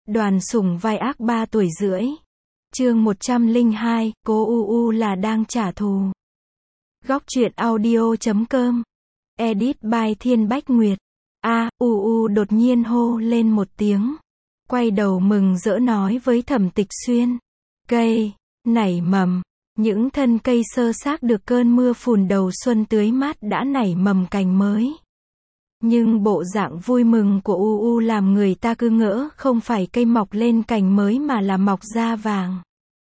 Đoàn Sủng vai ác 3 tuổi rưỡi. Chương 102, cô UU là đang trả thù. Góc truyện audio.com. Edit by Thiên Bách Nguyệt. UU đột nhiên hô lên một tiếng. Quay đầu mừng rỡ nói với Thẩm Tịch Xuyên. Cây, nảy mầm. Những thân cây sơ xác được cơn mưa phùn đầu xuân tưới mát đã nảy mầm cành mới. Nhưng bộ dạng vui mừng của UU làm người ta cứ ngỡ không phải cây mọc lên cành mới mà là mọc da vàng.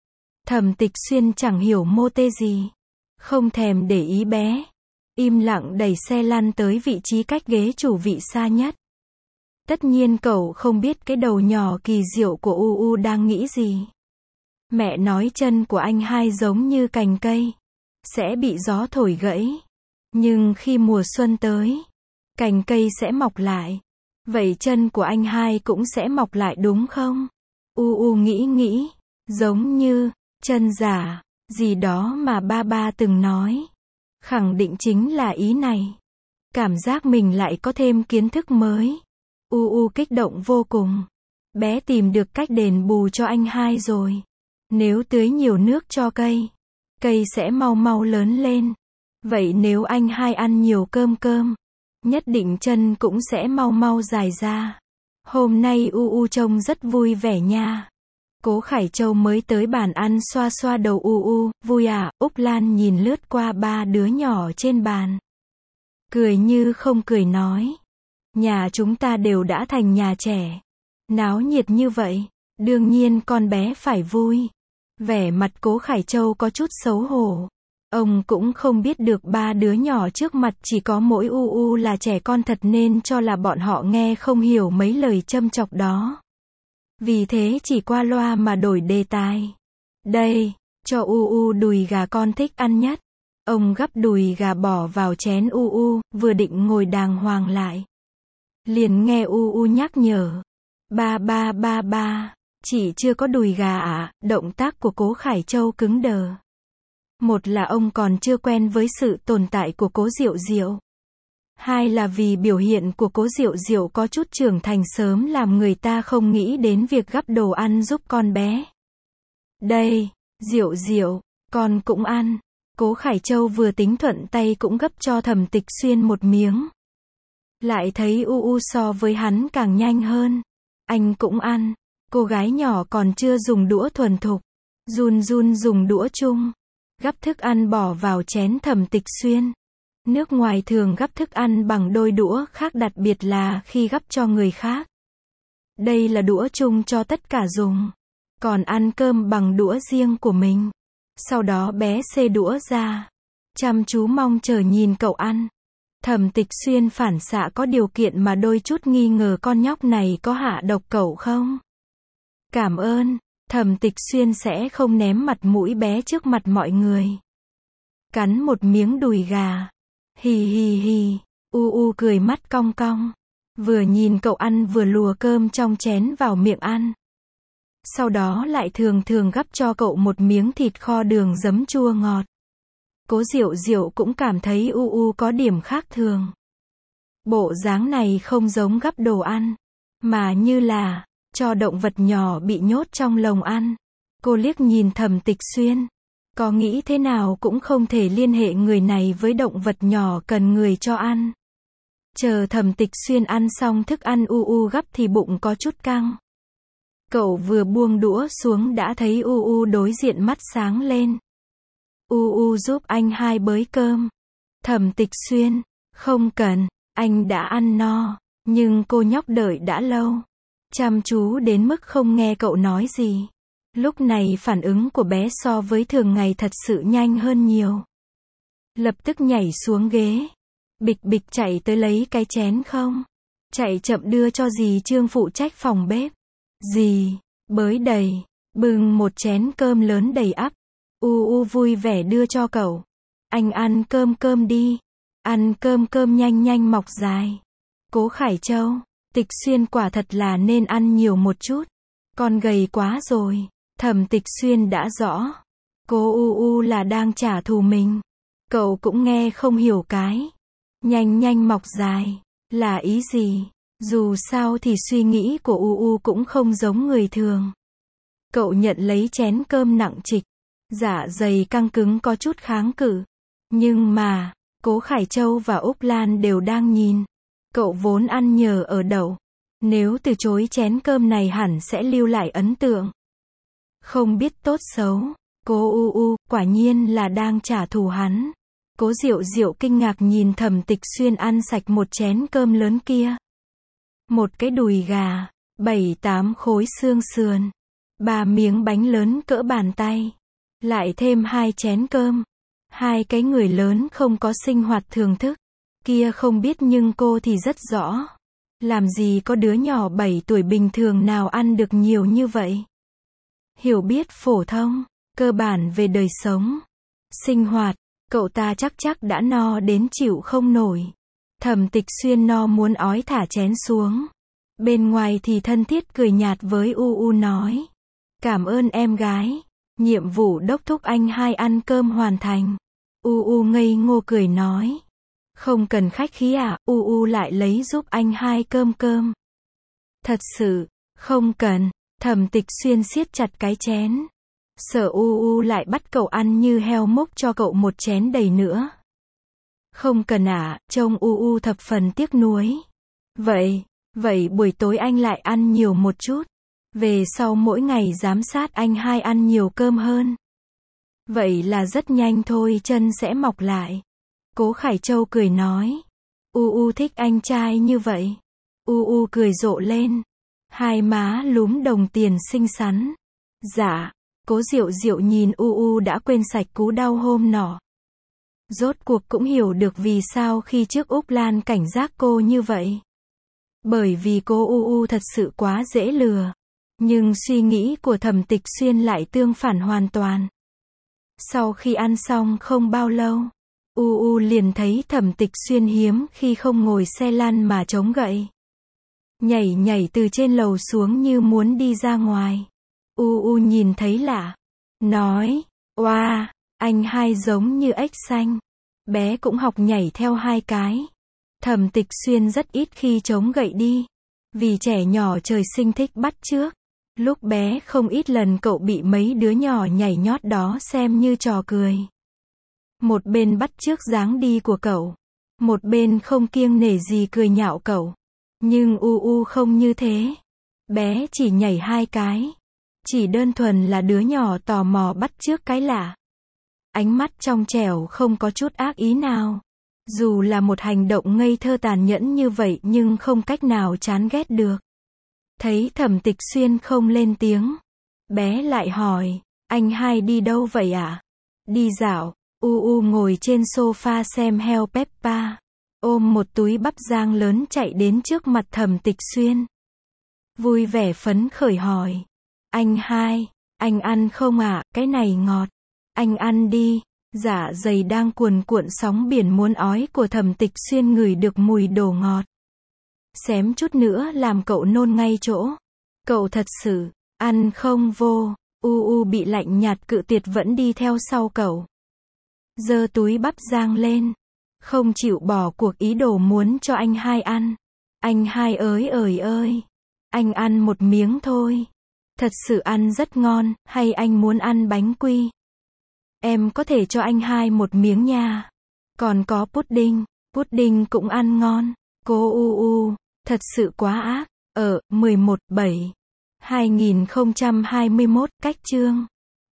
Thẩm Tịch Xuyên chẳng hiểu mô tê gì. Không thèm để ý bé. Im lặng đẩy xe lăn tới vị trí cách ghế chủ vị xa nhất. Tất nhiên cậu không biết cái đầu nhỏ kỳ diệu của UU đang nghĩ gì. Mẹ nói chân của anh hai giống như cành cây. Sẽ bị gió thổi gãy. Nhưng khi mùa xuân tới, cành cây sẽ mọc lại. Vậy chân của anh hai cũng sẽ mọc lại đúng không? UU nghĩ, giống như chân giả, gì đó mà ba từng nói. Khẳng định chính là ý này. Cảm giác mình lại có thêm kiến thức mới. UU kích động vô cùng. Bé tìm được cách đền bù cho anh hai rồi. Nếu tưới nhiều nước cho cây, cây sẽ mau lớn lên. Vậy nếu anh hai ăn nhiều cơm, nhất định chân cũng sẽ mau dài ra. Hôm nay UU trông rất vui vẻ nha. Cố Khải Châu mới tới bàn ăn xoa đầu UU, vui à? Úc Lan nhìn lướt qua ba đứa nhỏ trên bàn. Cười như không cười nói. Nhà chúng ta đều đã thành nhà trẻ. Náo nhiệt như vậy, đương nhiên con bé phải vui. Vẻ mặt Cố Khải Châu có chút xấu hổ. Ông cũng không biết được ba đứa nhỏ trước mặt chỉ có mỗi UU là trẻ con thật nên cho là bọn họ nghe không hiểu mấy lời châm chọc đó. Vì thế chỉ qua loa mà đổi đề tài. Đây, cho UU đùi gà con thích ăn nhất. Ông gắp đùi gà bỏ vào chén UU, vừa định ngồi đàng hoàng lại. Liền nghe UU nhắc nhở. Ba, chị chưa có đùi gà à? Động tác của Cố Khải Châu cứng đờ. Một là ông còn chưa quen với sự tồn tại của Cố Diệu Diệu. Hai là vì biểu hiện của Cố Diệu Diệu có chút trưởng thành sớm làm người ta không nghĩ đến việc gắp đồ ăn giúp con bé. Đây, Diệu Diệu, con cũng ăn. Cố Khải Châu vừa tính thuận tay cũng gắp cho Thẩm Tịch Xuyên một miếng. Lại thấy UU so với hắn càng nhanh hơn. Anh cũng ăn. Cô gái nhỏ còn chưa dùng đũa thuần thục. Run dùng đũa chung. Gắp thức ăn bỏ vào chén Thẩm Tịch Xuyên. Nước ngoài thường gắp thức ăn bằng đôi đũa khác, đặc biệt là khi gắp cho người khác. Đây là đũa chung cho tất cả dùng. Còn ăn cơm bằng đũa riêng của mình. Sau đó bé xê đũa ra. Chăm chú mong chờ nhìn cậu ăn. Thẩm Tịch Xuyên phản xạ có điều kiện mà đôi chút nghi ngờ con nhóc này có hạ độc cậu không? Cảm ơn. Thẩm Tịch Xuyên sẽ không ném mặt mũi bé trước mặt mọi người. Cắn một miếng đùi gà. Hì. UU cười mắt cong cong. Vừa nhìn cậu ăn vừa lùa cơm trong chén vào miệng ăn. Sau đó lại thường gắp cho cậu một miếng thịt kho đường giấm chua ngọt. Cố Diệu Diệu cũng cảm thấy UU có điểm khác thường. Bộ dáng này không giống gắp đồ ăn, mà như là cho động vật nhỏ bị nhốt trong lồng ăn. Cô liếc nhìn Thẩm Tịch Xuyên. Có nghĩ thế nào cũng không thể liên hệ người này với động vật nhỏ cần người cho ăn. Chờ Thẩm Tịch Xuyên ăn xong thức ăn UU gắp thì bụng có chút căng. Cậu vừa buông đũa xuống đã thấy UU đối diện mắt sáng lên. UU giúp anh hai bới cơm. Thẩm Tịch Xuyên, không cần, anh đã ăn no, nhưng cô nhóc đợi đã lâu. Chăm chú đến mức không nghe cậu nói gì. Lúc này phản ứng của bé so với thường ngày thật sự nhanh hơn nhiều. Lập tức nhảy xuống ghế. Bịch chạy tới lấy cái chén không. Chạy chậm đưa cho dì Trương phụ trách phòng bếp. Dì, bới đầy, bưng một chén cơm lớn đầy ắp. UU vui vẻ đưa cho cậu. Anh ăn cơm đi. Ăn cơm nhanh mọc dài. Cố Khải Châu, Tịch Xuyên quả thật là nên ăn nhiều một chút. Con gầy quá rồi. Thẩm Tịch Xuyên đã rõ. Cô UU là đang trả thù mình. Cậu cũng nghe không hiểu cái nhanh mọc dài là ý gì. Dù sao thì suy nghĩ của UU cũng không giống người thường. Cậu nhận lấy chén cơm nặng trịch. Dạ dày căng cứng có chút kháng cự. Nhưng mà, Cố Khải Châu và Úc Lan đều đang nhìn. Cậu vốn ăn nhờ ở đậu. Nếu từ chối chén cơm này hẳn sẽ lưu lại ấn tượng. Không biết tốt xấu. Cô UU, quả nhiên là đang trả thù hắn. Cố Diệu Diệu kinh ngạc nhìn Thẩm Tịch Xuyên ăn sạch một chén cơm lớn kia. Một cái đùi gà, 7-8 khối xương sườn, 3 miếng bánh lớn cỡ bàn tay, lại thêm 2 chén cơm. 2 cái người lớn không có sinh hoạt thưởng thức. Kia không biết nhưng cô thì rất rõ. Làm gì có đứa nhỏ 7 tuổi bình thường nào ăn được nhiều như vậy. Hiểu biết phổ thông, cơ bản về đời sống, sinh hoạt, cậu ta chắc đã no đến chịu không nổi. Thẩm Tịch Xuyên no muốn ói thả chén xuống. Bên ngoài thì thân thiết cười nhạt với UU nói. Cảm ơn em gái. Nhiệm vụ đốc thúc anh hai ăn cơm hoàn thành. UU ngây ngô cười nói. Không cần khách khí à, UU lại lấy giúp anh hai cơm. Thật sự, không cần. Thẩm Tịch Xuyên siết chặt cái chén. Sợ UU lại bắt cậu ăn như heo múc cho cậu một chén đầy nữa. Không cần à, trông UU thập phần tiếc nuối. Vậy buổi tối anh lại ăn nhiều một chút. Về sau mỗi ngày giám sát anh hai ăn nhiều cơm hơn. Vậy là rất nhanh thôi chân sẽ mọc lại. Cố Khải Châu cười nói. UU thích anh trai như vậy. UU cười rộ lên. Hai má lúm đồng tiền xinh xắn. Dạ. Cố Diệu Diệu nhìn UU đã quên sạch cú đau hôm nọ. Rốt cuộc cũng hiểu được vì sao khi trước Úc Lan cảnh giác cô như vậy. Bởi vì cô UU thật sự quá dễ lừa. Nhưng suy nghĩ của Thẩm Tịch Xuyên lại tương phản hoàn toàn. Sau khi ăn xong không bao lâu, UU liền thấy Thẩm Tịch Xuyên hiếm khi không ngồi xe lăn mà chống gậy. Nhảy từ trên lầu xuống như muốn đi ra ngoài. UU nhìn thấy lạ. Nói, oa, anh hai giống như ếch xanh. Bé cũng học nhảy theo 2 cái. Thẩm Tịch Xuyên rất ít khi chống gậy đi. Vì trẻ nhỏ trời sinh thích bắt chước. Lúc bé không ít lần cậu bị mấy đứa nhỏ nhảy nhót đó xem như trò cười. Một bên bắt chước dáng đi của cậu. Một bên không kiêng nể gì cười nhạo cậu. Nhưng UU không như thế. Bé chỉ nhảy 2 cái. Chỉ đơn thuần là đứa nhỏ tò mò bắt chước cái lạ. Ánh mắt trong trẻo không có chút ác ý nào. Dù là một hành động ngây thơ tàn nhẫn như vậy nhưng không cách nào chán ghét được. Thấy Thẩm Tịch Xuyên không lên tiếng. Bé lại hỏi, anh hai đi đâu vậy ạ? Đi dạo. UU ngồi trên sofa xem heo Peppa. Ôm một túi bắp rang lớn chạy đến trước mặt Thẩm Tịch Xuyên. Vui vẻ phấn khởi hỏi. Anh hai, anh ăn không ạ? Cái này ngọt. Anh ăn đi. Dạ dày đang cuồn cuộn sóng biển muốn ói của Thẩm Tịch Xuyên ngửi được mùi đồ ngọt. Xém chút nữa làm cậu nôn ngay chỗ. Cậu thật sự, ăn không vô. UU bị lạnh nhạt cự tuyệt vẫn đi theo sau cậu. Giơ túi bắp rang lên. Không chịu bỏ cuộc ý đồ muốn cho anh hai ăn. Anh hai ơi. Anh ăn một miếng thôi. Thật sự ăn rất ngon, hay anh muốn ăn bánh quy? Em có thể cho anh hai một miếng nha. Còn có pudding cũng ăn ngon. Cô UU, thật sự quá ác. 11/7/2021, cách chương